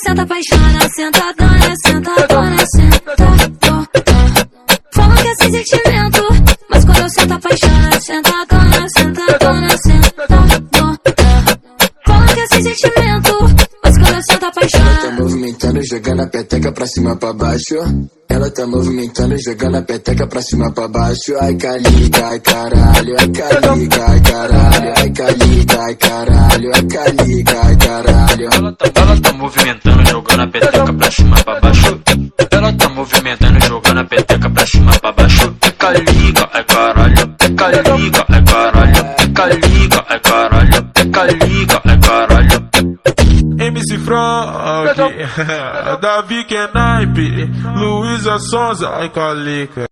senta apaixona, sentadona, sentadona, sentadona. Falam que é sem sentimento, mas quando eu sento apaixona, sentadona, sentadona, sentadona. Falam que é sem sentimento, mas quando eu sento apaixona. Ela tá movimentando, jogando a peteca pra cima pra baixo. Ela tá movimentando, jogando a peteca pra cima pra baixo. Ai caliga, ai caralho, ai caliga, ai caralho, ai caliga, ai caralho, ai caliga, ai caralho. Ela tá movimentando, jogando a peteca pra cima pra baixo. Ela tá movimentando, jogando a peteca pra cima pra baixo. É caliga, é caralho, é caliga, é caralho, é caliga, é caralho, é caliga, é caralho. MC Frog, Davi Kenaipe, Luísa Sonza, ai calica.